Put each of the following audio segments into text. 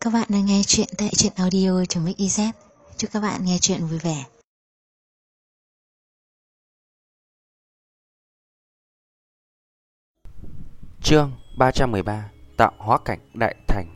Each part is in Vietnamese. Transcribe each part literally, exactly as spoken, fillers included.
Các bạn đang nghe chuyện tại truyện audio.mixyz. Chúc các bạn nghe chuyện vui vẻ. Chương ba trăm mười ba. Tạo hóa cảnh đại thành.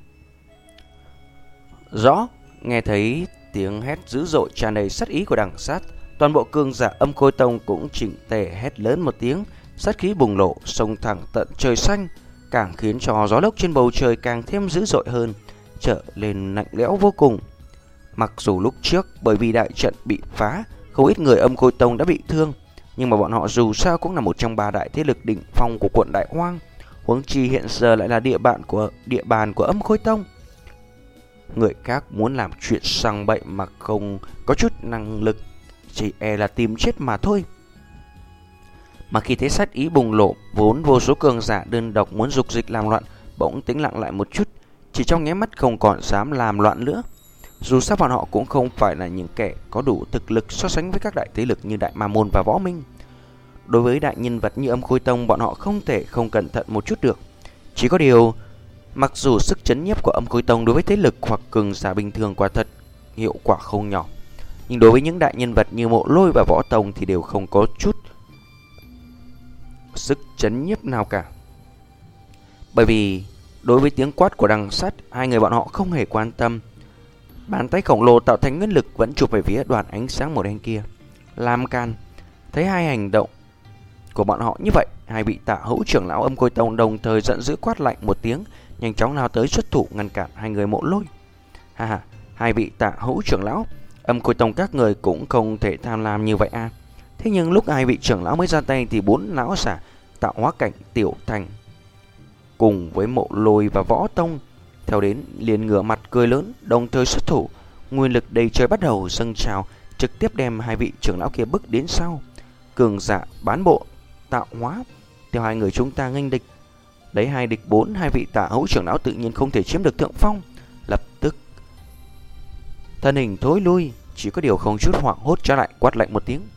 Rõ, nghe thấy tiếng hét dữ dội tràn đầy sát ý của đằng sát, toàn bộ cường giả Âm Khôi Tông cũng chỉnh tề hét lớn một tiếng, sát khí bùng nổ xông thẳng tận trời xanh, càng khiến cho gió lốc trên bầu trời càng thêm dữ dội hơn, trở lên lạnh lẽo vô cùng. Mặc dù lúc trước bởi vì đại trận bị phá, không ít người Âm Khôi Tông đã bị thương, nhưng mà bọn họ dù sao cũng là một trong ba đại thế lực đỉnh phong của quận Đại Hoang. Huống chi hiện giờ lại là địa bàn của địa bàn của Âm Khôi Tông. Người khác muốn làm chuyện sang bậy mà không có chút năng lực, chỉ e là tìm chết mà thôi. Mà khi thấy sát ý bùng nổ, vốn vô số cường giả đơn độc muốn dục dịch làm loạn bỗng tĩnh lặng lại một chút, chỉ trong nháy mắt không còn dám làm loạn nữa. Dù sao bọn họ cũng không phải là những kẻ có đủ thực lực so sánh với các đại thế lực như Đại Ma Môn và Võ Minh. Đối với đại nhân vật như Âm Khôi Tông, bọn họ không thể không cẩn thận một chút được. Chỉ có điều, mặc dù sức chấn nhiếp của Âm Khôi Tông đối với thế lực hoặc cường giả bình thường quả thật hiệu quả không nhỏ, nhưng đối với những đại nhân vật như Mộ Lôi và Võ Tông thì đều không có chút sức chấn nhiếp nào cả. Bởi vì đối với tiếng quát của đằng sát, hai người bọn họ không hề quan tâm. Bàn tay khổng lồ tạo thành nguyên lực vẫn chụp về phía đoàn ánh sáng màu đen kia. Lam can thấy hai hành động của bọn họ như vậy, hai vị Tạ Hữu trưởng lão Âm Khôi Tông đồng thời giận dữ quát lạnh một tiếng, nhanh chóng lao tới xuất thủ ngăn cản hai người Mộ Lôi. Ha ha, hai vị Tạ Hữu trưởng lão Âm Khôi Tông các người cũng không thể tham lam như vậy à? Thế nhưng lúc hai vị trưởng lão mới ra tay thì bốn lão giả tạo hóa cảnh tiểu thành cùng với Mộ Lôi và Võ Tông theo đến liền ngửa mặt cười lớn, đồng thời xuất thủ. Nguyên lực đầy trời bắt đầu dâng trào, trực tiếp đem hai vị trưởng lão kia bước đến sau. Cường giả bán bộ tạo hóa theo hai người chúng ta nghênh địch, lấy hai địch bốn, hai vị Tạ Hữu trưởng lão tự nhiên không thể chiếm được thượng phong, lập tức thân hình thối lui. Chỉ có điều không chút hoảng hốt trở lại quát lạnh một tiếng.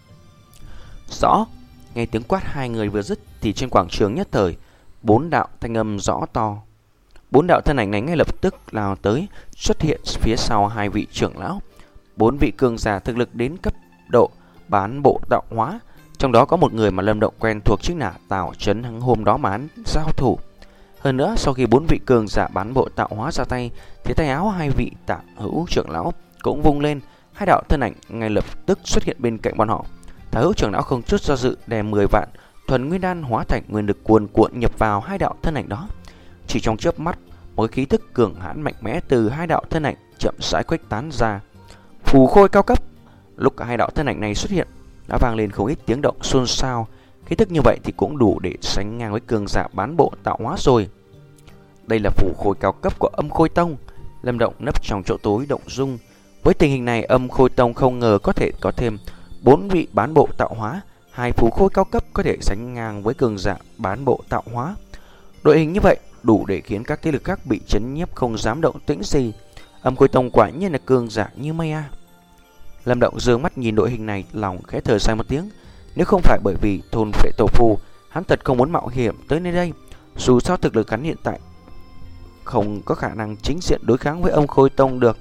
Rõ. Nghe tiếng quát hai người vừa dứt thì trên quảng trường nhất thời bốn đạo thanh âm rõ to. Bốn đạo thân ảnh này ngay lập tức lao tới, xuất hiện phía sau hai vị trưởng lão. Bốn vị cường giả thực lực đến cấp độ bán bộ tạo hóa, trong đó có một người mà Lâm Động quen thuộc chính là Tào Chấn Hằng hôm đó mà hắn giao thủ. Hơn nữa, sau khi bốn vị cường giả bán bộ tạo hóa ra tay, thì tay áo hai vị Tạ Hữu trưởng lão cũng vung lên, hai đạo thân ảnh ngay lập tức xuất hiện bên cạnh bọn họ. Tạ Hữu trưởng lão không chút do dự đem mười vạn thuần nguyên đan hóa thành nguyên lực cuồn cuộn nhập vào hai đạo thân ảnh đó. Chỉ trong chớp mắt, một khí thức cường hãn mạnh mẽ từ hai đạo thân ảnh chậm rãi khuếch tán ra. Phù khôi cao cấp. Lúc cả hai đạo thân ảnh này xuất hiện, đã vang lên không ít tiếng động xôn xao. Khí thức như vậy thì cũng đủ để sánh ngang với cường giả bán bộ tạo hóa rồi. Đây là phù khôi cao cấp của Âm Khôi Tông. Lâm Động nấp trong chỗ tối động dung. Với tình hình này, Âm Khôi Tông không ngờ có thể có thêm bốn vị bán bộ tạo hóa, hai phù khôi cao cấp có thể sánh ngang với cường giả bán bộ tạo hóa. Đội hình như vậy đủ để khiến các thế lực khác bị chấn nhiếp không dám động tĩnh gì. Âm Khôi Tông quả nhiên là cường giả như mây a. Lâm Động dương mắt nhìn đội hình này, lòng khẽ thở dài một tiếng. Nếu không phải bởi vì thôn phệ tổ phù, hắn thật không muốn mạo hiểm tới nơi đây. Dù sao thực lực hắn hiện tại không có khả năng chính diện đối kháng với Âm Khôi Tông được.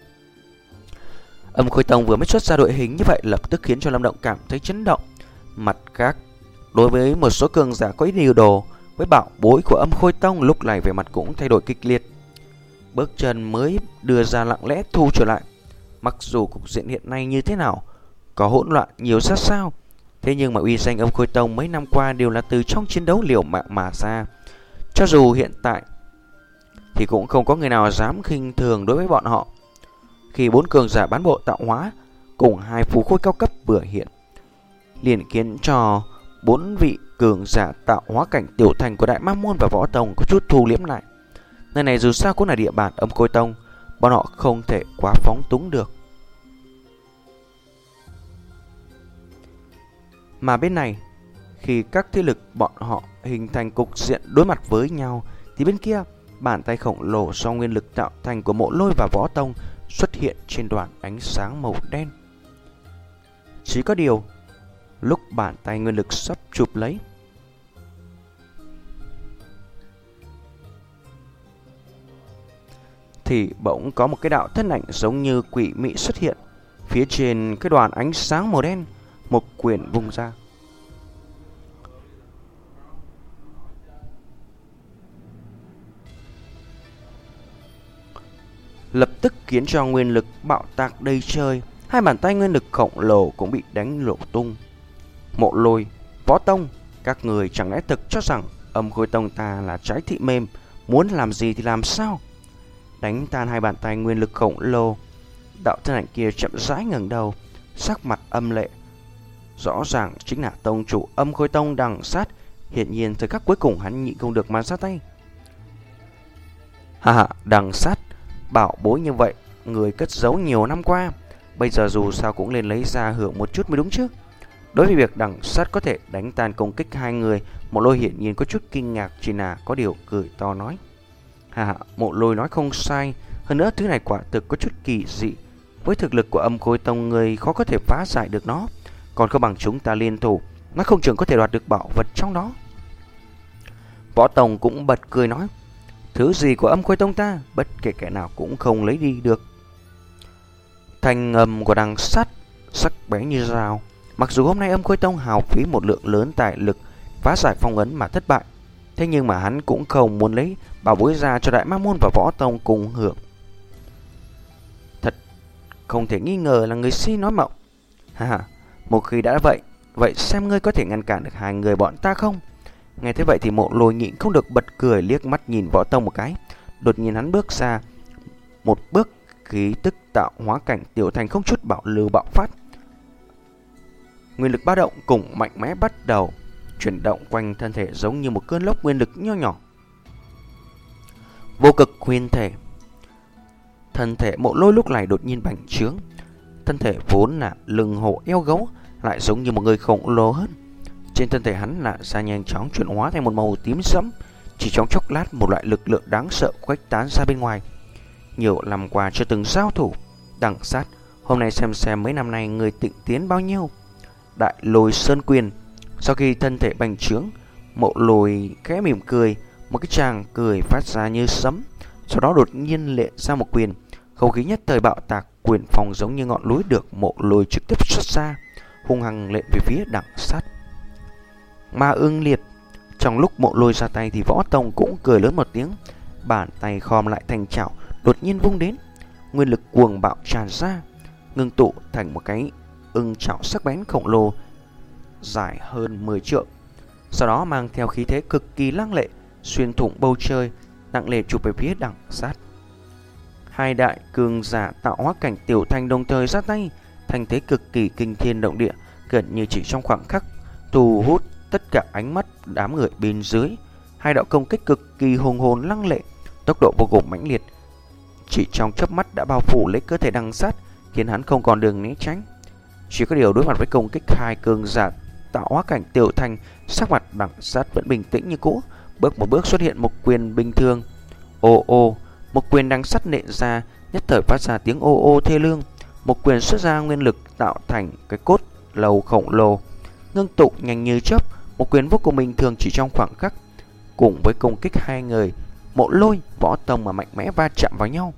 Âm Khôi Tông vừa mới xuất ra đội hình như vậy lập tức khiến cho Lâm Động cảm thấy chấn động. Mặt khác, đối với một số cường giả có ý điều đồ với bảo bối của Âm Khôi Tông, lúc này về mặt cũng thay đổi kịch liệt. Bước chân mới đưa ra lặng lẽ thu trở lại. Mặc dù cục diện hiện nay như thế nào, có hỗn loạn nhiều sát sao, thế nhưng mà uy danh Âm Khôi Tông mấy năm qua đều là từ trong chiến đấu liều mạng mà ra. Cho dù hiện tại thì cũng không có người nào dám khinh thường đối với bọn họ. Khi bốn cường giả bán bộ tạo hóa cùng hai phù khôi cao cấp vừa hiện, liền khiến cho bốn vị cường giả tạo hóa cảnh tiểu thành của Đại Ma Môn và Võ Tông có chút thu liễm lại. Nơi này dù sao cũng là địa bàn Âm Khôi Tông, bọn họ không thể quá phóng túng được. Mà bên này, khi các thế lực bọn họ hình thành cục diện đối mặt với nhau, thì bên kia, bàn tay khổng lồ do nguyên lực tạo thành của Mộ Lôi và Võ Tông xuất hiện trên đoàn ánh sáng màu đen. Chỉ có điều, lúc bàn tay nguyên lực sắp chụp lấy, thì bỗng có một cái đạo thân ảnh giống như quỷ mị xuất hiện. Phía trên cái đoàn ánh sáng màu đen, một quyền vung ra. Lập tức khiến cho nguyên lực bạo tạc đầy trời. Hai bàn tay nguyên lực khổng lồ cũng bị đánh nổ tung. Mộ Lôi, Võ Tông, các người chẳng lẽ thực cho rằng Âm Khôi Tông ta là trái thị mềm, muốn làm gì thì làm sao? Đánh tan hai bàn tay nguyên lực khổng lồ, đạo thân ảnh kia chậm rãi ngẩng đầu, sắc mặt âm lệ. Rõ ràng chính là tông chủ Âm Khôi Tông Đằng Sát. Hiển nhiên thời khắc cuối cùng hắn nhịn không được mà ra tay. Hà hà, Đằng Sát, bảo bối như vậy người cất giấu nhiều năm qua, bây giờ dù sao cũng lên lấy ra hưởng một chút mới đúng chứ. Đối với việc Đằng Sát có thể đánh tan công kích hai người, Mộ Lôi hiển nhiên có chút kinh ngạc, chỉ là có điều cười to nói: hà hà, Mộ Lôi nói không sai. Hơn nữa thứ này quả thực có chút kỳ dị. Với thực lực của Âm Khôi Tông, người khó có thể phá giải được nó, còn không bằng chúng ta liên thủ, nó không chừng có thể đoạt được bảo vật trong đó. Võ Tông cũng bật cười nói: thứ gì của Âm Khôi Tông ta, bất kể kẻ nào cũng không lấy đi được. Thanh âm của Đằng Sát sắc bén như dao. Mặc dù hôm nay Âm Khôi Tông hào phí một lượng lớn tài lực phá giải phong ấn mà thất bại, thế nhưng mà hắn cũng không muốn lấy bảo bối ra cho Đại Ma Môn và Võ Tông cùng hưởng. Thật không thể nghi ngờ là người si nói mộng. Ha ha, một khi đã vậy, vậy xem ngươi có thể ngăn cản được hai người bọn ta không? Nghe thế vậy thì Mộ Lôi nhịn không được bật cười, liếc mắt nhìn Võ Tông một cái. Đột nhiên hắn bước ra một bước, khí tức tạo hóa cảnh tiểu thành không chút bảo lưu bạo phát. Nguyên lực ba động cùng mạnh mẽ bắt đầu chuyển động quanh thân thể, giống như một cơn lốc nguyên lực nho nhỏ. Vô cực huyền thể. Thân thể Mộ Lôi lúc này đột nhiên bành trướng. Thân thể vốn là lưng hổ eo gấu lại giống như một người khổng lồ hơn. Trên thân thể hắn là da nhanh chóng chuyển hóa thành một màu tím sẫm. Chỉ trong chốc lát, một loại lực lượng đáng sợ khuếch tán ra bên ngoài. Nhiều năm qua chưa từng giao thủ, Đằng Sát, hôm nay xem xem mấy năm nay người tịnh tiến bao nhiêu. Đại Lôi Sơn Quyền. Sau khi thân thể bành trướng, Mộ Lôi khẽ mỉm cười, một cái tràng cười phát ra như sấm. Sau đó đột nhiên lệ ra một quyền, không khí nhất thời bạo tạc, quyền phòng giống như ngọn núi được Mộ Lôi trực tiếp xuất ra, hung hăng lệ về phía Đằng Sát. Ma Ưng Liệt. Trong lúc Mộ Lôi ra tay thì Võ Tông cũng cười lớn một tiếng, bàn tay khom lại thành chảo, đột nhiên vung đến. Nguyên lực cuồng bạo tràn ra, ngưng tụ thành một cái ưng chảo sắc bén khổng lồ dài hơn mười trượng. Sau đó mang theo khí thế cực kỳ lăng lệ, xuyên thủng bầu trời, nặng nề chụp về phía Đằng Sát. Hai đại cường giả tạo hóa cảnh tiểu thành đồng thời ra tay, thành thế cực kỳ kinh thiên động địa, gần như chỉ trong khoảng khắc thu hút tất cả ánh mắt đám người bên dưới. Hai đạo công kích cực kỳ hùng hồn lăng lệ, tốc độ vô cùng mãnh liệt, chỉ trong chớp mắt đã bao phủ lấy cơ thể Đằng Sát, khiến hắn không còn đường né tránh. Chỉ có điều đối mặt với công kích hai cường giả tạo hóa cảnh tiểu thành, sắc mặt Đằng Sát vẫn bình tĩnh như cũ, bước một bước xuất hiện một quyền bình thường. Ô ô, một quyền Đằng Sát nện ra, nhất thời phát ra tiếng ô ô thê lương. Một quyền xuất ra nguyên lực tạo thành cái cốt lầu khổng lồ, ngưng tụ nhanh như chớp. Một quyền vô cùng bình thường chỉ trong khoảng khắc, cùng với công kích hai người Mộ Lôi, Võ Tông mà mạnh mẽ va chạm vào nhau.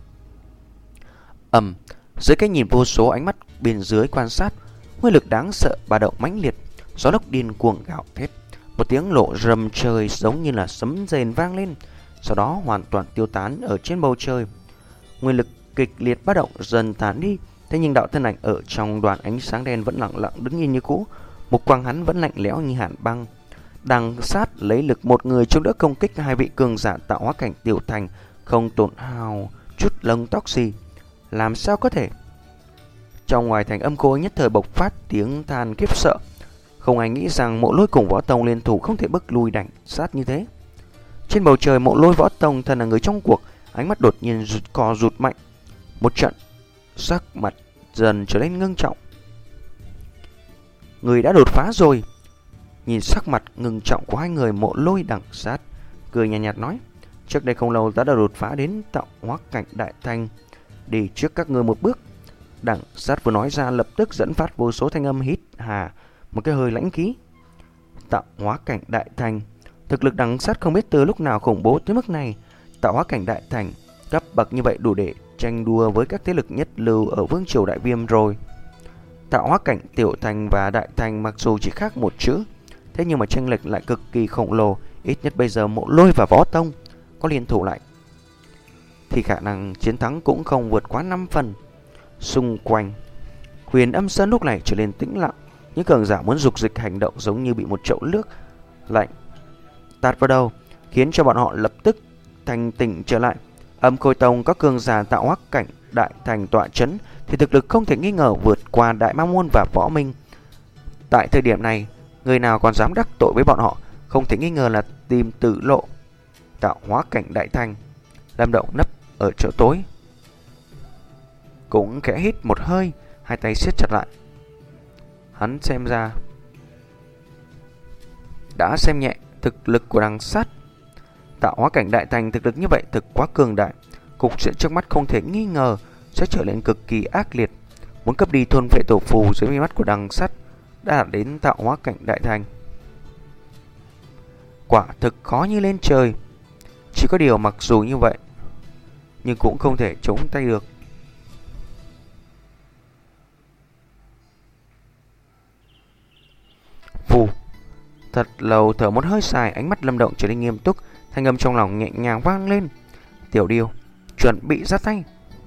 Ầm, dưới cái nhìn vô số ánh mắt bên dưới quan sát, nguyên lực đáng sợ ba động mãnh liệt, gió lốc điên cuồng gào thét, một tiếng nổ rầm trời giống như là sấm rền vang lên, sau đó hoàn toàn tiêu tán ở trên bầu trời. Nguyên lực kịch liệt ba động dần tán đi, thế nhưng đạo thân ảnh ở trong đoàn ánh sáng đen vẫn lặng lặng đứng yên như cũ, một quang hắn vẫn lạnh lẽo như hàn băng. Đằng Sát lấy lực một người chống đỡ công kích hai vị cường giả tạo hóa cảnh tiểu thành, không tổn hao chút lông tóc gì. Làm sao có thể? Trong ngoài thành Âm Khôi nhất thời bộc phát tiếng than khiếp sợ. Không ai nghĩ rằng Mộ Lôi cùng Võ Tông liên thủ không thể bức lui Đằng Sát như thế. Trên bầu trời, Mộ Lôi, Võ Tông thân là người trong cuộc, ánh mắt đột nhiên rụt co rụt mạnh. Một trận, sắc mặt dần trở nên ngưng trọng. Người đã đột phá rồi. Nhìn sắc mặt ngưng trọng của hai người, Mộ Lôi, Đằng Sát cười nhạt nhạt nói: trước đây không lâu ta đã đột phá đến tạo hóa cảnh đại thành, đi trước các ngươi một bước. Đằng Sát vừa nói ra, lập tức dẫn phát vô số thanh âm hít hà một cái hơi lãnh khí. Tạo hóa cảnh đại thành, thực lực Đằng Sát không biết từ lúc nào khủng bố tới mức này. Tạo hóa cảnh đại thành, cấp bậc như vậy đủ để tranh đua với các thế lực nhất lưu ở vương triều Đại Viêm rồi. Tạo hóa cảnh tiểu thành và đại thành mặc dù chỉ khác một chữ, thế nhưng mà chênh lệch lại cực kỳ khổng lồ. Ít nhất bây giờ Mộ Lôi và Võ Tông có liên thủ lại thì khả năng chiến thắng cũng không vượt quá năm phần. Xung quanh Huyền Âm Sơn lúc này trở nên tĩnh lặng. Những cường giả muốn dục dịch hành động giống như bị một chậu nước lạnh tạt vào đầu, khiến cho bọn họ lập tức thành tỉnh trở lại. Âm Khôi Tông có cường giả tạo hóa cảnh đại thành tọa chấn thì thực lực không thể nghi ngờ vượt qua Đại Ma Môn và Võ Minh. Tại thời điểm này, người nào còn dám đắc tội với bọn họ không thể nghi ngờ là tìm tử lộ. Tạo hóa cảnh đại thành, Lâm Động nấp ở chỗ tối cũng khẽ hít một hơi, hai tay siết chặt lại. Hắn xem ra đã xem nhẹ thực lực của Đằng Sát. Tạo hóa cảnh đại thành thực lực như vậy thực quá cường đại, cục diện trước mắt không thể nghi ngờ sẽ trở nên cực kỳ ác liệt. Muốn cấp đi thôn vệ tổ phù dưới mi mắt của Đằng Sát đã đạt đến tạo hóa cảnh đại thành, quả thực khó như lên trời. Chỉ có điều mặc dù như vậy nhưng cũng không thể chống tay được. Phù. Thật lâu thở một hơi dài, ánh mắt Lâm Động trở nên nghiêm túc, thanh âm trong lòng nhẹ nhàng vang lên. Tiểu Điêu, chuẩn bị ra tay.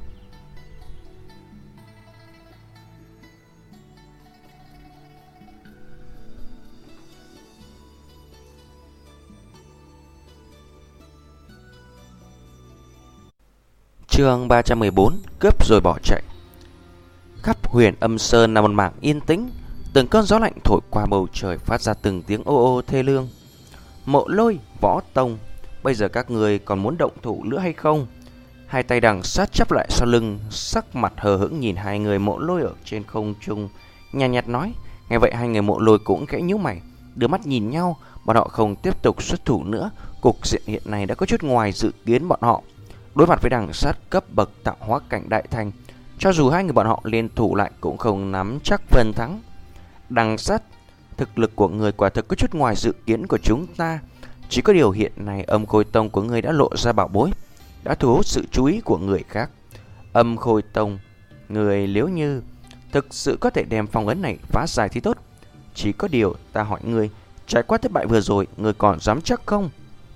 Chương ba trăm mười bốn, cướp rồi bỏ chạy. Khắp Huyền Âm Sơn là một mảng yên tĩnh, từng cơn gió lạnh thổi qua bầu trời phát ra từng tiếng ô ô thê lương. Mộ Lôi, Võ Tông, bây giờ các người còn muốn động thủ nữa hay không? Hai tay Đằng Sát chắp lại sau lưng, sắc mặt hờ hững nhìn hai người Mộ Lôi ở trên không trung, nhàn nhạt nói. Nghe vậy hai người Mộ Lôi cũng khẽ nhíu mày, đưa mắt nhìn nhau. Bọn họ không tiếp tục xuất thủ nữa. Cục diện hiện này đã có chút ngoài dự kiến bọn họ. Đối mặt với Đằng Sát cấp bậc tạo hóa cảnh đại thành, cho dù hai người bọn họ liên thủ lại cũng không nắm chắc phần thắng. Đằng Sát, thực lực của người quả thực có chút ngoài dự kiến của chúng ta. Chỉ có điều hiện này Âm Khôi Tông của người đã lộ ra bảo bối, đã thu hút sự chú ý của người khác. Âm Khôi Tông, người nếu như thực sự có thể đem phong ấn này phá giải thì tốt. Chỉ có điều ta hỏi người, trải qua thất bại vừa rồi, người còn dám chắc không?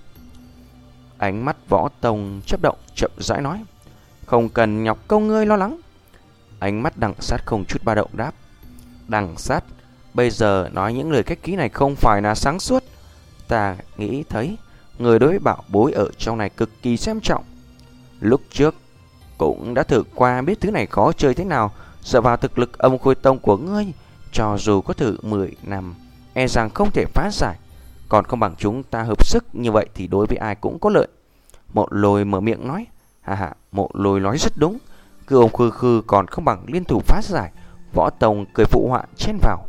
Ánh mắt Võ Tông chớp động, chậm rãi nói. Không cần nhọc công ngươi lo lắng. Ánh mắt Đằng Sát không chút ba động đáp. Đằng Sát, bây giờ nói những lời khách khí này không phải là sáng suốt. Ta nghĩ thấy người đối với bảo bối ở trong này cực kỳ xem trọng. Lúc trước cũng đã thử qua, biết thứ này khó chơi thế nào. Dựa vào thực lực Âm Khôi Tông của ngươi, cho dù có thử mười năm, e rằng không thể phá giải. Còn không bằng chúng ta hợp sức, như vậy thì đối với ai cũng có lợi. Mộ Lôi mở miệng nói. Hà hà, Mộ Lôi nói rất đúng. Cứ ông khư khư còn không bằng liên thủ phá giải. Võ Tông cười phụ họa chen vào.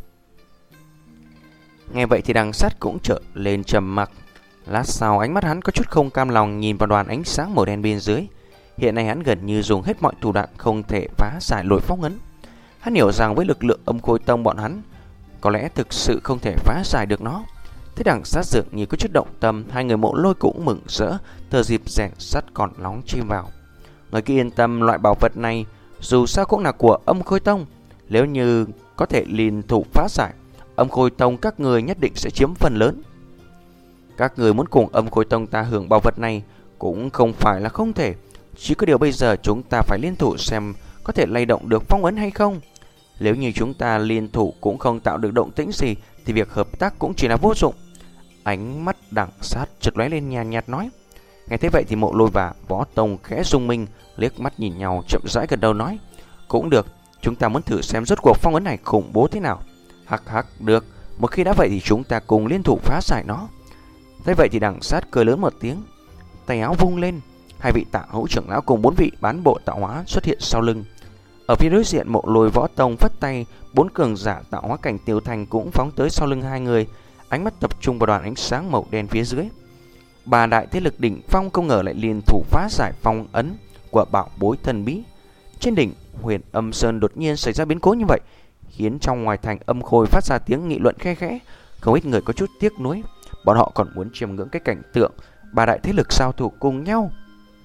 Nghe vậy thì Đằng Sát cũng trở lên trầm mặc. Lát sau ánh mắt hắn có chút không cam lòng nhìn vào đoàn ánh sáng màu đen bên dưới. Hiện nay hắn gần như dùng hết mọi thủ đoạn không thể phá giải lối phong ấn. Hắn hiểu rằng với lực lượng Âm Khôi Tông bọn hắn có lẽ thực sự không thể phá giải được nó. Thế Đằng Sát dường như có chút động tâm, hai người Mộ Lôi cũng mừng rỡ, thừa dịp rèn sắt còn nóng chim vào. Người cứ yên tâm, loại bảo vật này dù sao cũng là của Âm Khôi Tông. Nếu như có thể liên thủ phá giải, Âm Khôi Tông các người nhất định sẽ chiếm phần lớn. Các người muốn cùng Âm Khôi Tông ta hưởng bảo vật này cũng không phải là không thể. Chỉ có điều bây giờ chúng ta phải liên thủ xem có thể lay động được phong ấn hay không. Nếu như chúng ta liên thủ cũng không tạo được động tĩnh gì thì việc hợp tác cũng chỉ là vô dụng. Ánh mắt Đằng Sát chợt lóe lên nhàn nhạt nói. Nghe thế vậy thì Mộ Lôi và Võ Tông khẽ rung mình, liếc mắt nhìn nhau chậm rãi gật đầu nói. Cũng được, chúng ta muốn thử xem rốt cuộc phong ấn này khủng bố thế nào. Hắc hắc, được, một khi đã vậy thì chúng ta cùng liên thủ phá giải nó. Thế vậy thì Đằng Sát cười lớn một tiếng, tay áo vung lên, hai vị Tạ Hữu trưởng lão cùng bốn vị bán bộ tạo hóa xuất hiện sau lưng. Ở phía đối diện Mộ Lôi Võ Tông phất tay, bốn cường giả tạo hóa cảnh tiểu thành cũng phóng tới sau lưng hai người, ánh mắt tập trung vào đoàn ánh sáng màu đen phía dưới. Ba đại thế lực đỉnh phong không ngờ lại liên thủ phá giải phong ấn của bảo bối thần bí. Trên đỉnh Huyền Âm Sơn đột nhiên xảy ra biến cố như vậy, khiến trong ngoài thành Âm Khôi phát ra tiếng nghị luận khe khẽ. Không ít người có chút tiếc nuối, bọn họ còn muốn chiêm ngưỡng cái cảnh tượng ba đại thế lực giao thủ cùng nhau.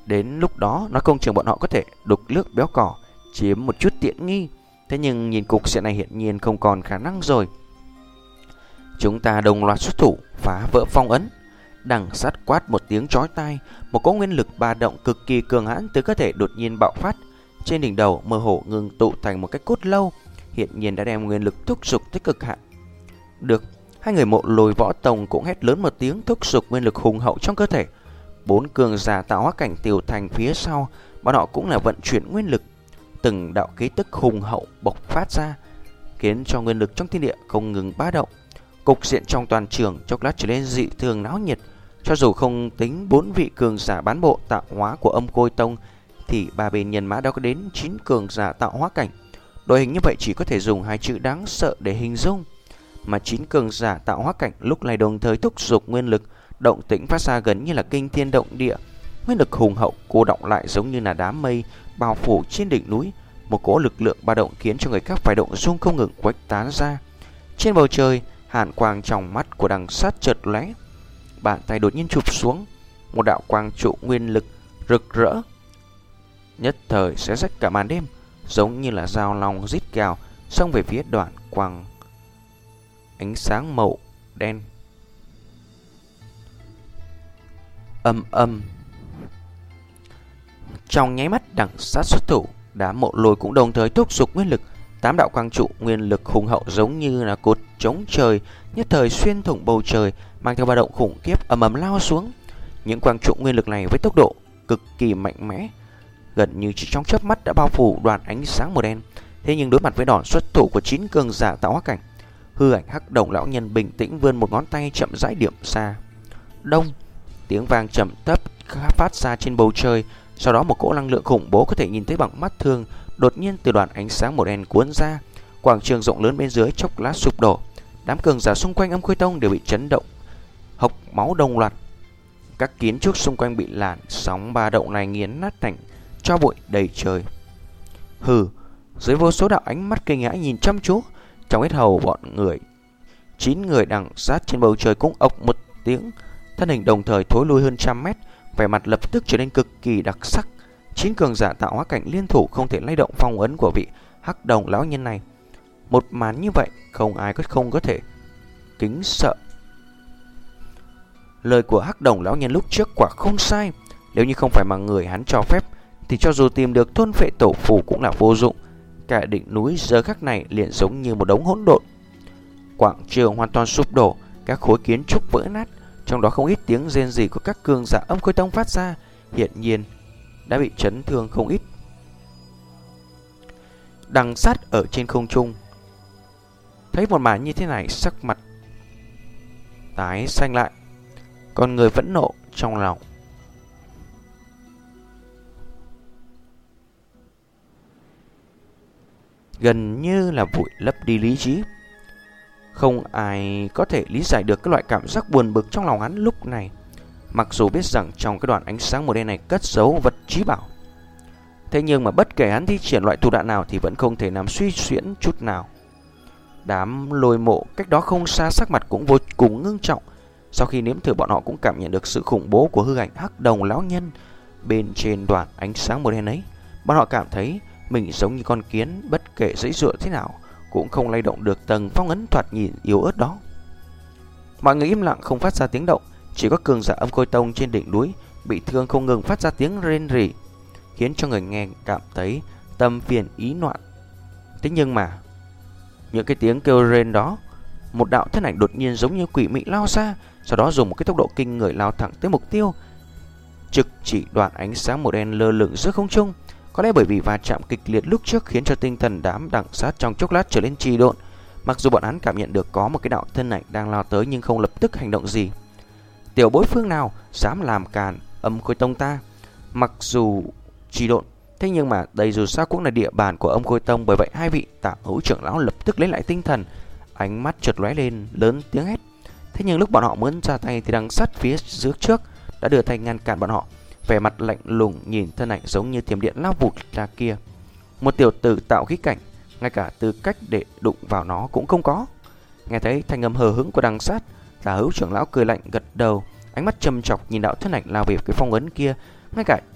Đến lúc đó nói không chừng bọn họ có thể đục nước béo cỏ, chiếm một chút tiện nghi. Thế nhưng nhìn cục diện này hiển nhiên không còn khả năng rồi. Chúng ta đồng loạt xuất thủ phá vỡ phong ấn. Đằng Sắt quát một tiếng chói tai, một cỗ nguyên lực ba động cực kỳ cường hãn từ cơ thể đột nhiên bạo phát. Trên đỉnh đầu mơ hồ ngừng tụ thành một cái cốt lâu, hiện nhiên đã đem nguyên lực thúc giục tới cực hạn. Được, hai người Mộ Lôi Võ Tông cũng hét lớn một tiếng thúc giục nguyên lực hùng hậu trong cơ thể. Bốn cường giả tạo hóa cảnh tiểu thành phía sau, bọn họ cũng là vận chuyển nguyên lực. Từng đạo khí tức hùng hậu bộc phát ra, khiến cho nguyên lực trong thiên địa không ngừng bá động. Cục diện trong toàn trường chốc lát trở nên dị thường náo nhiệt. Cho dù không tính bốn vị cường giả bán bộ tạo hóa của Âm Khôi Tông, thì ba bên nhân mã đã có đến chín cường giả tạo hóa cảnh. Đội hình như vậy chỉ có thể dùng hai chữ đáng sợ để hình dung. Mà chín cường giả tạo hóa cảnh lúc này đồng thời thúc giục nguyên lực, động tĩnh phát ra gần như là kinh thiên động địa. Nguyên lực hùng hậu cô động lại giống như là đám mây bao phủ trên đỉnh núi. Một cỗ lực lượng ba động khiến cho người khác phải động dung không ngừng khuếch tán ra. Trên bầu trời, hàn quang trong mắt của Đằng Sát chợt lóe, bàn tay đột nhiên chụp xuống, một đạo quang trụ nguyên lực rực rỡ nhất thời xé rách cả màn đêm, giống như là dao long rít gào xông về phía Đoạn Quang. Ánh sáng màu đen âm âm. Trong nháy mắt Đằng Sát xuất thủ, đám Mộ Lôi cũng đồng thời thúc giục nguyên lực. Tám đạo quang trụ nguyên lực hùng hậu giống như là cột chống trời, nhất thời xuyên thủng bầu trời, mang theo ba động khủng khiếp ầm ầm lao xuống. Những quang trụ nguyên lực này với tốc độ cực kỳ mạnh mẽ, gần như chỉ trong chớp mắt đã bao phủ đoàn ánh sáng màu đen. Thế nhưng đối mặt với đòn xuất thủ của chín cường giả tạo hóa cảnh, hư ảnh Hắc Đồng lão nhân bình tĩnh vươn một ngón tay chậm rãi điểm xa. Đông, tiếng vang trầm thấp phát ra trên bầu trời. Sau đó một cỗ năng lượng khủng bố có thể nhìn thấy bằng mắt thường đột nhiên từ đoàn ánh sáng màu đen cuốn ra. Quảng trường rộng lớn bên dưới chốc lát sụp đổ. Đám cường giả xung quanh Âm Khôi Tông đều bị chấn động, hộc máu đồng loạt. Các kiến trúc xung quanh bị làn sóng ba động này nghiền nát thành tro bụi đầy trời. Hừ, dưới vô số đạo ánh mắt kinh hãi nhìn chăm chú, trong hết hầu bọn người, chín người Đằng Sát trên bầu trời cũng ộc một tiếng, thân hình đồng thời thối lui hơn trăm mét, vẻ mặt lập tức trở nên cực kỳ đặc sắc. Chín cường giả tạo hóa cảnh liên thủ không thể lay động phong ấn của vị Hắc Đồng lão nhân này. Một màn như vậy không ai có không có thể kính sợ. Lời của Hắc Đồng lão nhân lúc trước quả không sai. Nếu như không phải mà người hắn cho phép, thì cho dù tìm được thôn phệ tổ phù cũng là vô dụng. Cả đỉnh núi giờ khắc này liền giống như một đống hỗn độn. Quảng trường hoàn toàn sụp đổ, các khối kiến trúc vỡ nát, trong đó không ít tiếng rên rỉ của các cường giả Âm Khôi Tông phát ra, hiển nhiên đã bị chấn thương không ít. Đằng Sát ở trên không trung thấy một màn như thế này, sắc mặt tái xanh lại, con người vẫn nộ trong lòng. Gần như là vùi lấp đi lý trí. Không ai có thể lý giải được cái loại cảm giác buồn bực trong lòng hắn lúc này. Mặc dù biết rằng trong cái đoạn ánh sáng màu đen này cất giấu vật trí bảo, thế nhưng mà bất kể hắn thi triển loại thủ đoạn nào thì vẫn không thể làm suy xuyễn chút nào. Đám Lôi Mộ cách đó không xa sắc mặt cũng vô cùng ngưng trọng. Sau khi nếm thử, bọn họ cũng cảm nhận được sự khủng bố của hư ảnh Hắc Đồng lão nhân bên trên đoạn ánh sáng màu đen ấy. Bọn họ cảm thấy mình giống như con kiến, bất kể giãy giụa thế nào cũng không lay động được tầng phong ấn thoạt nhìn yếu ớt đó. Mọi người im lặng không phát ra tiếng động, chỉ có cường giả Âm Khôi Tông trên đỉnh núi bị thương không ngừng phát ra tiếng rên rỉ, khiến cho người nghe cảm thấy tâm phiền ý loạn. Thế nhưng mà những cái tiếng kêu rên đó, một đạo thân ảnh đột nhiên giống như quỷ mị lao ra, sau đó dùng một cái tốc độ kinh người lao thẳng tới mục tiêu, trực chỉ đoạn ánh sáng màu đen lơ lửng giữa không trung. Có lẽ bởi vì va chạm kịch liệt lúc trước khiến cho tinh thần đám Đằng Sát trong chốc lát trở nên trì độn. Mặc dù bọn hắn cảm nhận được có một cái đạo thân ảnh đang lao tới nhưng không lập tức hành động gì. Tiểu bối phương nào dám làm càn Âm Khôi Tông ta? Mặc dù trì độn, thế nhưng mà đây dù sao cũng là địa bàn của Âm Khôi Tông. Bởi vậy hai vị Tả Hữu trưởng lão lập tức lấy lại tinh thần, ánh mắt chợt lóe lên, lớn tiếng hét. Thế nhưng lúc bọn họ muốn ra tay thì Đằng Sát phía dưới trước đã đưa tay ngăn cản bọn họ, vẻ mặt lạnh lùng nhìn thân ảnh giống như thiểm điện lao vụt ra kia. Một tiểu tử tạo khí cảnh, ngay cả tư cách để đụng vào nó cũng không có. Nghe thấy thanh âm hờ hững của Đằng Sát, Tả Hữu trưởng lão cười lạnh gật đầu, ánh mắt châm chọc nhìn đạo thân ảnh lao về cái phong ấn kia. Ngay cả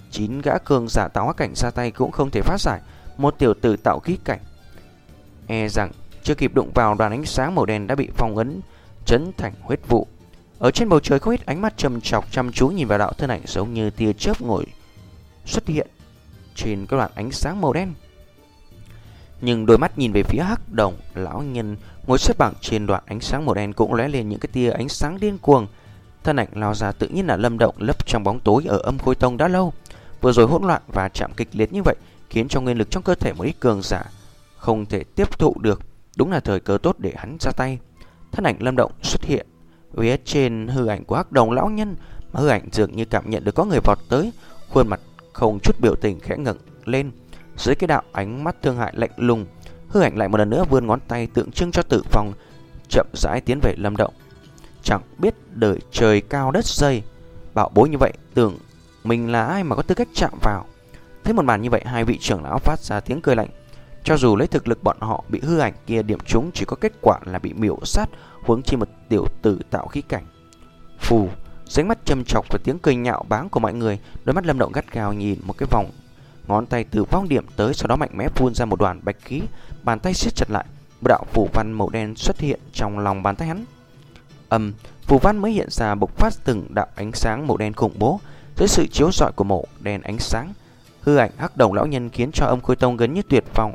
chín gã cường giả tạo hóa cảnh ra tay cũng không thể phá giải một tiểu tử tạo khí cảnh. E rằng chưa kịp đụng vào đoàn ánh sáng màu đen đã bị phong ấn chấn thành huyết vụ. Ở trên bầu trời không ít ánh mắt trầm trọc chăm chú nhìn vào đạo thân ảnh giống như tia chớp ngồi xuất hiện trên cái đoạn ánh sáng màu đen. Nhưng đôi mắt nhìn về phía hắc đồng lão nhân ngồi xếp bằng trên đoạn ánh sáng màu đen cũng lóe lên những cái tia ánh sáng điên cuồng. Thân ảnh lao ra tự nhiên là Lâm Động lấp trong bóng tối ở Âm Khôi Tông đã lâu. Vừa rồi hỗn loạn và chạm kịch liệt như vậy khiến cho nguyên lực trong cơ thể một ít cường giả không thể tiếp thụ được. Đúng là thời cơ tốt để hắn ra tay. Thân ảnh Lâm Động xuất hiện phía trên hư ảnh của hắc đồng lão nhân, mà hư ảnh dường như cảm nhận được có người vọt tới, khuôn mặt không chút biểu tình khẽ ngẩng lên. Dưới cái đạo ánh mắt thương hại lạnh lùng, hư ảnh lại một lần nữa vươn ngón tay tượng trưng cho tử vong, chậm rãi tiến về Lâm Động. Chẳng biết đời trời cao đất dày, bạo bối như vậy tưởng mình là ai mà có tư cách chạm vào. Thấy một màn như vậy, hai vị trưởng lão phát ra tiếng cười lạnh. Cho dù lấy thực lực bọn họ bị hư ảnh kia điểm trúng, chỉ có kết quả là bị miểu sát, huống chi một tiểu tử tạo khí cảnh. Phù, dưới mắt châm chọc và tiếng cười nhạo báng của mọi người, đôi mắt Lâm Động gắt gao nhìn một cái vòng ngón tay từ vong điểm tới, sau đó mạnh mẽ phun ra một đoàn bạch khí, bàn tay siết chặt lại, một đạo phù văn màu đen xuất hiện trong lòng bàn tay hắn. Ầm, phù văn mới hiện ra bộc phát từng đạo ánh sáng màu đen khủng bố. Dưới sự chiếu rọi của màu đen ánh sáng, hư ảnh hắc đồng lão nhân khiến cho Âm Khôi Tông gần như tuyệt vọng,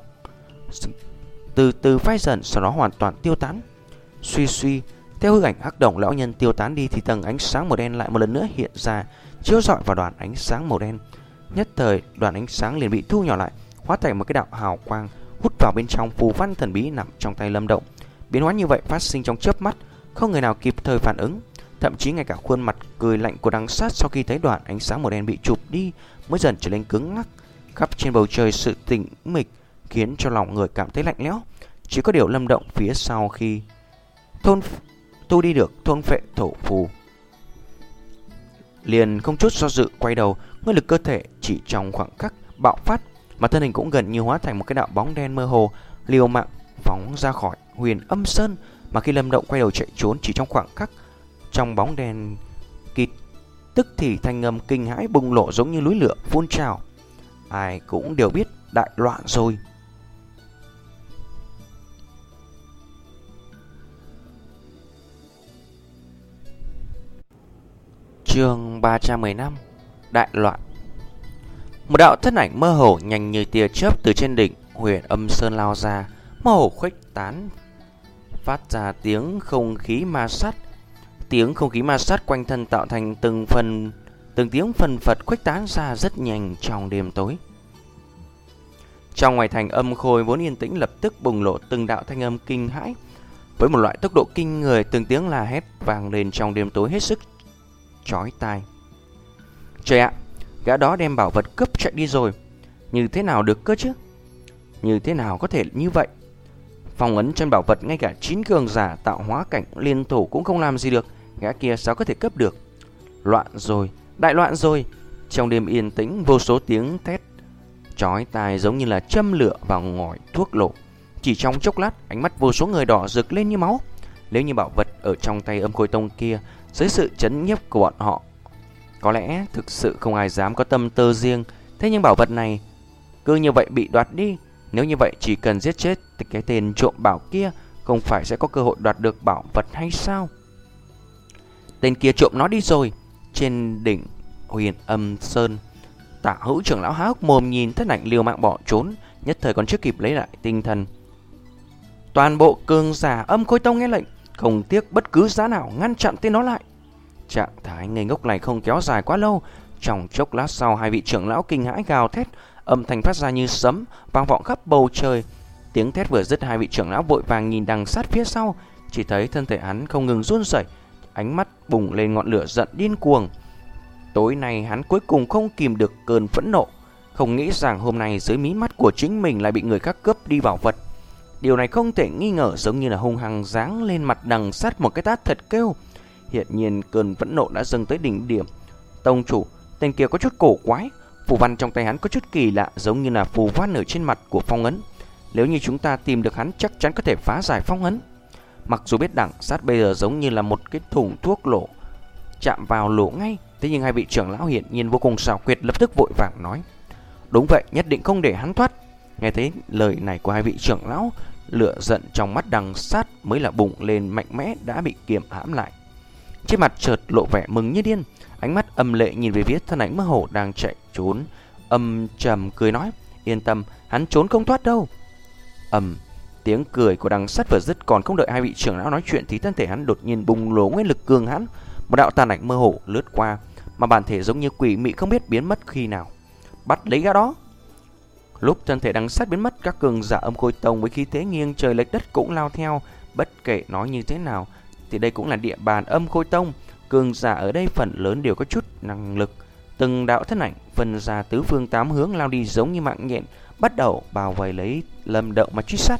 từ từ phai dần, sau đó hoàn toàn tiêu tán. Suy suy, theo hư ảnh hắc đồng lão nhân tiêu tán đi thì tầng ánh sáng màu đen lại một lần nữa hiện ra, chiếu rọi vào đoàn ánh sáng màu đen. Nhất thời đoàn ánh sáng liền bị thu nhỏ lại, hóa thành một cái đạo hào quang hút vào bên trong phù văn thần bí nằm trong tay Lâm Động. Biến hóa như vậy phát sinh trong chớp mắt, không người nào kịp thời phản ứng. Thậm chí ngay cả khuôn mặt cười lạnh của Đằng Sát sau khi thấy đoàn ánh sáng màu đen bị chụp đi mới dần trở nên cứng ngắc. Khắp trên bầu trời sự tĩnh mịch khiến cho lòng người cảm thấy lạnh lẽo. Chỉ có điều Lâm Động phía sau khi thôn tu đi được thôn phệ thổ phù, liền không chút do dự quay đầu, nguyên lực cơ thể chỉ trong khoảng khắc bạo phát, mà thân hình cũng gần như hóa thành một cái đạo bóng đen mơ hồ, liều mạng phóng ra khỏi Huyền Âm Sơn. Mà khi Lâm Động quay đầu chạy trốn, chỉ trong khoảng khắc trong bóng đen kịt, tức thì thanh âm kinh hãi bùng lộ giống như núi lửa phun trào. Ai cũng đều biết đại loạn rồi. Chương ba trăm mười lăm, đại loạn. Một đạo thân ảnh mơ hồ nhanh như tia chớp từ trên đỉnh Huyền Âm Sơn lao ra, mơ hồ khuếch tán, phát ra tiếng không khí ma sát. Tiếng không khí ma sát quanh thân tạo thành từng phần từng tiếng phần phật khuếch tán ra rất nhanh trong đêm tối. Trong ngoài thành Âm Khôi vốn yên tĩnh lập tức bùng nổ từng đạo thanh âm kinh hãi, với một loại tốc độ kinh người, từng tiếng la hét vang lên trong đêm tối hết sức chói tai. Trời ạ, gã đó đem bảo vật cướp chạy đi rồi, như thế nào được cơ chứ? Như thế nào có thể như vậy? Phong ấn trên bảo vật ngay cả chín cường giả tạo hóa cảnh liên thủ cũng không làm gì được, gã kia sao có thể cướp được? Loạn rồi, đại loạn rồi. Trong đêm yên tĩnh, vô số tiếng thét chói tai giống như là châm lửa vào ngòi thuốc nổ. Chỉ trong chốc lát, ánh mắt vô số người đỏ rực lên như máu. Nếu như bảo vật ở trong tay Âm Khôi Tông kia, dưới sự chấn nhiếp của bọn họ, có lẽ thực sự không ai dám có tâm tư riêng. Thế nhưng bảo vật này cứ như vậy bị đoạt đi, nếu như vậy chỉ cần giết chết cái tên trộm bảo kia, không phải sẽ có cơ hội đoạt được bảo vật hay sao? Tên kia trộm nó đi rồi. Trên đỉnh Huyền Âm Sơn, Tả Hữu trưởng lão há hốc mồm nhìn thân ảnh liều mạng bỏ trốn, nhất thời còn chưa kịp lấy lại tinh thần. Toàn bộ cường giả Âm Khôi Tông nghe lệnh, không tiếc bất cứ giá nào ngăn chặn tên nó lại. Trạng thái ngây ngốc này không kéo dài quá lâu. Trong chốc lát sau, hai vị trưởng lão kinh hãi gào thét, âm thanh phát ra như sấm vang vọng khắp bầu trời. Tiếng thét vừa dứt, hai vị trưởng lão vội vàng nhìn Đằng Sát phía sau, chỉ thấy thân thể hắn không ngừng run rẩy, ánh mắt bùng lên ngọn lửa giận điên cuồng. Tối nay hắn cuối cùng không kìm được cơn phẫn nộ, không nghĩ rằng hôm nay dưới mí mắt của chính mình lại bị người khác cướp đi bảo vật. Điều này không thể nghi ngờ giống như là hung hăng giáng lên mặt Đằng Sát một cái tát thật kêu. Hiện nhiên cơn phẫn nộ đã dâng tới đỉnh điểm. Tông chủ, tên kia có chút cổ quái, phù văn trong tay hắn có chút kỳ lạ, giống như là phù văn ở trên mặt của phong ấn. Nếu như chúng ta tìm được hắn, chắc chắn có thể phá giải phong ấn. Mặc dù biết Đằng Sát bây giờ giống như là một cái thùng thuốc nổ chạm vào lỗ ngay. Thế nhưng hai vị trưởng lão hiển nhiên vô cùng xảo quyệt, lập tức vội vàng nói: đúng vậy, nhất định không để hắn thoát. Nghe thấy lời này của hai vị trưởng lão, lửa giận trong mắt Đằng Sát mới là bùng lên mạnh mẽ đã bị kiềm hãm lại. Trên mặt chợt lộ vẻ mừng như điên, ánh mắt âm lệ nhìn về phía thân ảnh mơ hồ đang chạy trốn, âm trầm cười nói: yên tâm, hắn trốn không thoát đâu. Ầm, tiếng cười của Đằng Sát vừa dứt, còn không đợi hai vị trưởng lão nói chuyện thì thân thể hắn đột nhiên bùng nổ nguyên lực cường hãn, một đạo tàn ảnh mơ hồ lướt qua, mà bản thể giống như quỷ mị không biết biến mất khi nào. Bắt lấy gã đó. Lúc thân thể Đằng Sát biến mất, các cường giả Âm Khôi Tông với khí thế nghiêng trời lệch đất cũng lao theo. Bất kể nói như thế nào thì đây cũng là địa bàn Âm Khôi Tông, cường giả ở đây phần lớn đều có chút năng lực. Từng đạo thân ảnh phân ra tứ phương tám hướng lao đi giống như mạng nhện, bắt đầu bao vây lấy Lâm Động mà truy sát.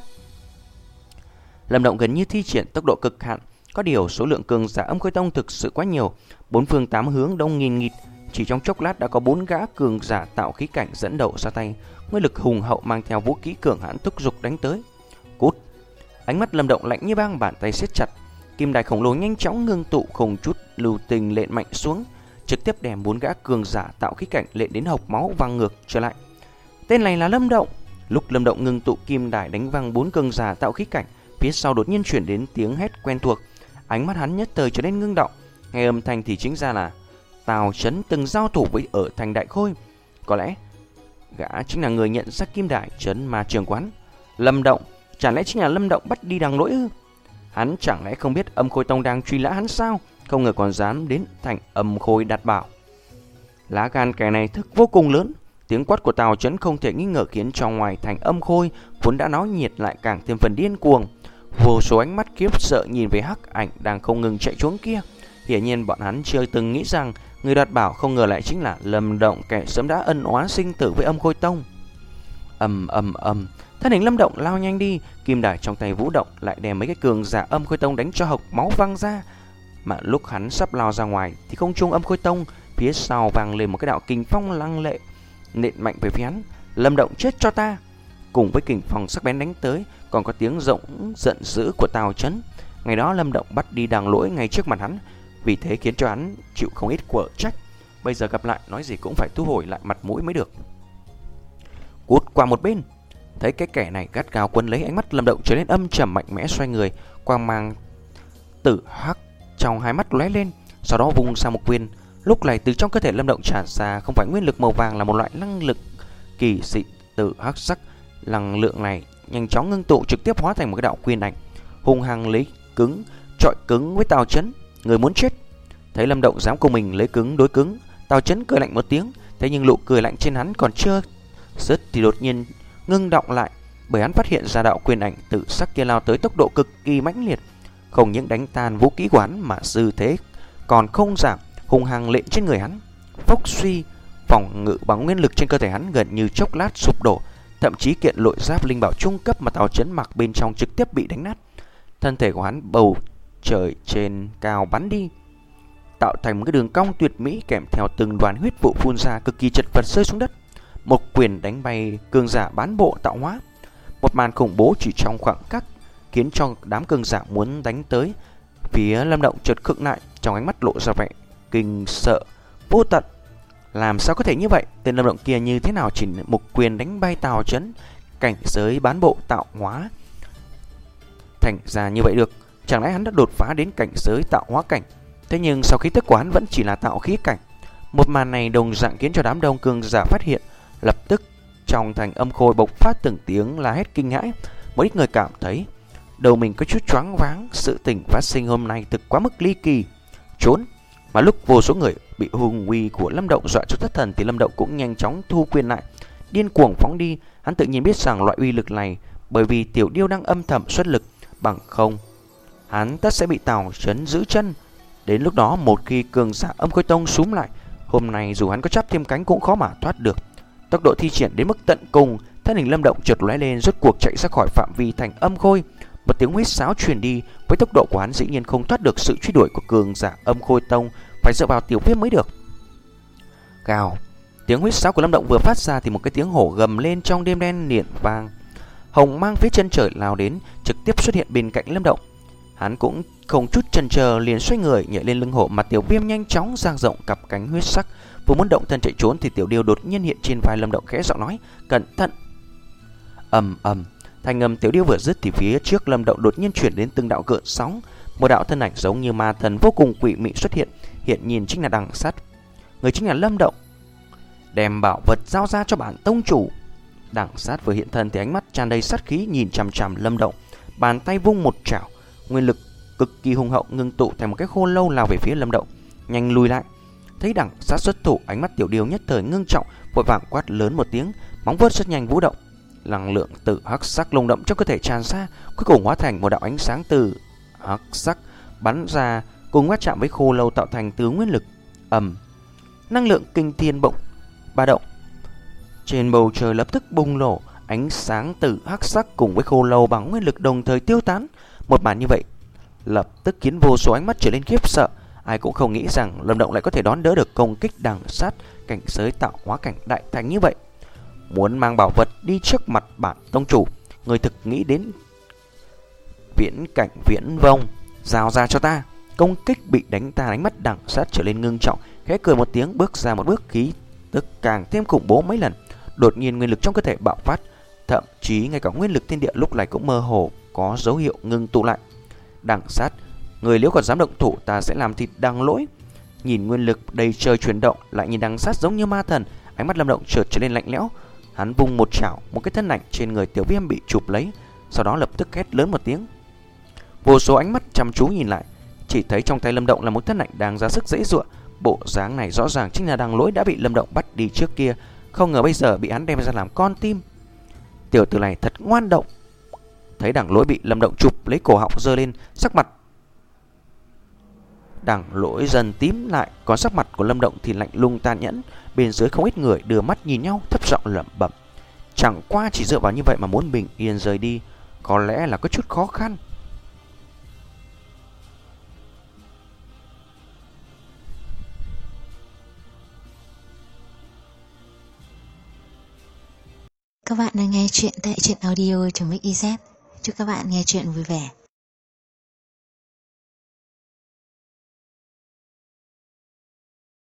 Lâm Động gần như thi triển tốc độ cực hạn, có điều số lượng cường giả Âm Khôi Tông thực sự quá nhiều, bốn phương tám hướng đông nghìn nghịt. Chỉ trong chốc lát đã có bốn gã cường giả tạo khí cảnh dẫn đầu ra tay, nguyên lực hùng hậu mang theo vũ khí cường hãn thúc giục đánh tới. Cút! Ánh mắt Lâm Động lạnh như băng, bàn tay siết chặt, kim đài khổng lồ nhanh chóng ngưng tụ, không chút lưu tình lện mạnh xuống, trực tiếp đem bốn gã cường giả tạo khí cảnh lện đến hộc máu văng ngược trở lại. Tên này là Lâm Động. Lúc Lâm Động ngưng tụ kim đài đánh văng bốn cường giả tạo khí cảnh, phía sau đột nhiên chuyển đến tiếng hét quen thuộc. Ánh mắt hắn nhất thời trở nên ngưng động, nghe âm thanh thì chính ra là Tào Chấn từng giao thủ với ở thành Đại Khôi. Có lẽ gã chính là người nhận ra kim đài Chấn Ma Trường quán. Lâm Động, chẳng lẽ chính là Lâm Động bắt đi Đằng Lỗi ư? Hắn chẳng lẽ không biết Âm Khôi Tông đang truy lã hắn sao? Không ngờ còn dám đến thành Âm Khôi đặt bảo. Lá gan kẻ này thực vô cùng lớn. Tiếng quát của Tào Chấn không thể nghi ngờ khiến cho ngoài thành Âm Khôi vốn đã náo nhiệt lại càng thêm phần điên cuồng. Vô số ánh mắt khiếp sợ nhìn về hắc ảnh đang không ngừng chạy trốn kia. Hiển nhiên bọn hắn chưa từng nghĩ rằng người đoạt bảo không ngờ lại chính là Lâm Động, kẻ sớm đã ân oán sinh tử với Âm Khôi Tông. Ầm ầm ầm, thân hình Lâm Động lao nhanh đi, kim đài trong tay vũ động lại đem mấy cái cường giả Âm Khôi Tông đánh cho hộc máu văng ra. Mà lúc hắn sắp lao ra ngoài thì không trung Âm Khôi Tông phía sau vang lên một cái đạo kình phong lăng lệ nện mạnh về phía hắn. Lâm Động, chết cho ta! Cùng với kình phong sắc bén đánh tới, còn có tiếng rỗng giận dữ của Tào Chấn. Ngày đó Lâm Động bắt đi Đằng Lỗi ngay trước mặt hắn, vì thế khiến cho hắn chịu không ít quở trách. Bây giờ gặp lại nói gì cũng phải thu hồi lại mặt mũi mới được. Cút qua một bên. Thấy cái kẻ này gắt gao quấn lấy, ánh mắt Lâm Động trở nên âm trầm mạnh mẽ, xoay người, quang mang tử hắc trong hai mắt lóe lên, sau đó vung sang một quyền. Lúc này từ trong cơ thể Lâm Động tràn ra không phải nguyên lực màu vàng, là một loại năng lực kỳ dị tử hắc sắc. Năng lượng này nhanh chóng ngưng tụ, trực tiếp hóa thành một cái đạo quyền ảnh, hung hăng lấy cứng chọi cứng với Tào Chấn. Người muốn chết. Thấy Lâm Động dám cùng mình lấy cứng đối cứng, Tào Chấn cười lạnh một tiếng. Thế nhưng nụ cười lạnh trên hắn còn chưa dứt thì đột nhiên ngưng động lại, bởi hắn phát hiện ra đạo quyền ảnh tự sắc kia lao tới tốc độ cực kỳ mãnh liệt, không những đánh tan vũ khí của hắn mà dư thế còn không giảm, hung hăng lện trên người hắn. Phốc suy, phòng ngự bằng nguyên lực trên cơ thể hắn gần như chốc lát sụp đổ, thậm chí kiện lội giáp linh bảo trung cấp mà Tào Chấn mặc bên trong trực tiếp bị đánh nát. Thân thể của hắn bầu trời trên cao bắn đi, tạo thành một cái đường cong tuyệt mỹ, kèm theo từng đoàn huyết vụ phun ra cực kỳ chật vật rơi xuống đất. Một quyền đánh bay cường giả bán bộ tạo hóa. Một màn khủng bố chỉ trong khoảng khắc khiến cho đám cường giả muốn đánh tới phía Lâm Động chợt khựng lại, trong ánh mắt lộ ra vẻ kinh sợ vô tận. Làm sao có thể như vậy? Tên Lâm Động kia như thế nào chỉ một quyền đánh bay Tào Chấn, cảnh giới bán bộ tạo hóa thành ra như vậy được? Chẳng lẽ hắn đã đột phá đến cảnh giới tạo hóa cảnh? Thế nhưng sau khí tức của hắn vẫn chỉ là tạo khí cảnh. Một màn này đồng dạng khiến cho đám đông cường giả phát hiện. Lập tức trong thành Âm Khôi bộc phát từng tiếng la hét kinh hãi. Một ít người cảm thấy đầu mình có chút choáng váng. Sự tình phát sinh hôm nay thực quá mức ly kỳ. Trốn. Mà lúc vô số người bị hùng uy của Lâm Động dọa cho thất thần thì Lâm Động cũng nhanh chóng thu quyền lại, điên cuồng phóng đi. Hắn tự nhiên biết rằng loại uy lực này bởi vì Tiểu Điêu đang âm thầm xuất lực, bằng không hắn tất sẽ bị Tào Chấn giữ chân. Đến lúc đó một khi cường giả Âm Khôi Tông súm lại, hôm nay dù hắn có chắp thêm cánh cũng khó mà thoát được. Tốc độ thi triển đến mức tận cùng, thân hình Lâm Động chợt lóe lên, rốt cuộc chạy ra khỏi phạm vi thành Âm Khôi. Một tiếng huýt sáo truyền đi, với tốc độ của hắn dĩ nhiên không thoát được sự truy đuổi của cường giả Âm Khôi Tông, phải dựa vào Tiểu Viêm mới được. Gào, tiếng huýt sáo của Lâm Động vừa phát ra thì một cái tiếng hổ gầm lên trong đêm đen niện vang. Hồng mang phía chân trời lao đến, trực tiếp xuất hiện bên cạnh Lâm Động. Hắn cũng không chút chần chờ liền xoay người nhảy lên lưng hổ, mà Tiểu Viêm nhanh chóng dang rộng cặp cánh huyết sắc, vừa muốn động thân chạy trốn thì Tiểu Điêu đột nhiên hiện trên vai Lâm Động, khẽ giọng nói: "Cẩn thận!" Ầm ầm, thanh âm Tiểu Điêu vừa dứt thì phía trước Lâm Động đột nhiên chuyển đến từng đạo gợn sóng, một đạo thân ảnh giống như ma thần vô cùng quỷ mị xuất hiện, hiện nhìn chính là Đằng Sắt. Người chính là Lâm Động. "Đem bảo vật giao ra cho bản tông chủ." Đằng Sắt vừa hiện thân thì ánh mắt tràn đầy sát khí nhìn chằm chằm Lâm Động, bàn tay vung một chảo, nguyên lực cực kỳ hùng hậu ngưng tụ thành một cái khô lâu lao về phía Lâm Động. Nhanh lùi lại. Thấy Đằng Sắt xuất thủ, ánh mắt Tiểu Điêu nhất thời ngưng trọng, vội vàng quát lớn một tiếng, móng vuốt rất nhanh vũ động, năng lượng từ hắc sắc lồng đậm trong cơ thể tràn ra, cuối cùng hóa thành một đạo ánh sáng từ hắc sắc bắn ra, cùng va chạm với khô lâu tạo thành từ nguyên lực. Ầm, năng lượng kinh thiên bỗng ba động, trên bầu trời lập tức bùng nổ, ánh sáng từ hắc sắc cùng với khô lâu bằng nguyên lực đồng thời tiêu tán. Một màn như vậy lập tức khiến vô số ánh mắt trở nên khiếp sợ. Ai cũng không nghĩ rằng Lâm Động lại có thể đón đỡ được công kích Đằng Sắt cảnh giới tạo hóa cảnh đại thành như vậy. Muốn mang bảo vật đi trước mặt bản tông chủ, người thực nghĩ đến viễn cảnh viễn vông, giao ra cho ta. Công kích bị đánh ta ánh mắt Đằng Sắt trở lên ngưng trọng, khẽ cười một tiếng bước ra một bước, khí tức càng thêm khủng bố mấy lần. Đột nhiên nguyên lực trong cơ thể bạo phát, thậm chí ngay cả nguyên lực thiên địa lúc này cũng mơ hồ có dấu hiệu ngưng tụ lại. Đằng Sắt, người nếu còn dám động thủ, ta sẽ làm thịt Đằng Lỗi. Nhìn nguyên lực đầy trời chuyển động, lại nhìn Đằng Sắt giống như ma thần, ánh mắt Lâm Động chợt trở lên lạnh lẽo. Hắn vung một chảo, một cái thân ảnh trên người Tiểu Viêm bị chụp lấy, sau đó lập tức hét lớn một tiếng. Vô số ánh mắt chăm chú nhìn lại, chỉ thấy trong tay Lâm Động là một thân ảnh đang ra sức giãy giụa. Bộ dáng này rõ ràng chính là Đằng Lỗi đã bị Lâm Động bắt đi trước kia, không ngờ bây giờ bị hắn đem ra làm con tim. Tiểu tử này thật ngoan động. Thấy Đằng Lỗi bị Lâm Động chụp lấy cổ họng giơ lên, sắc mặt Đằng Lỗi dần tím lại, còn sắc mặt của Lâm Động thì lạnh lùng tàn nhẫn. Bên dưới không ít người đưa mắt nhìn nhau, thấp giọng lẩm bẩm: chẳng qua chỉ dựa vào như vậy mà muốn bình yên rời đi, có lẽ là có chút khó khăn. Các bạn đang nghe chuyện tại truyện audio.mixyz. Chúc các bạn nghe chuyện vui vẻ.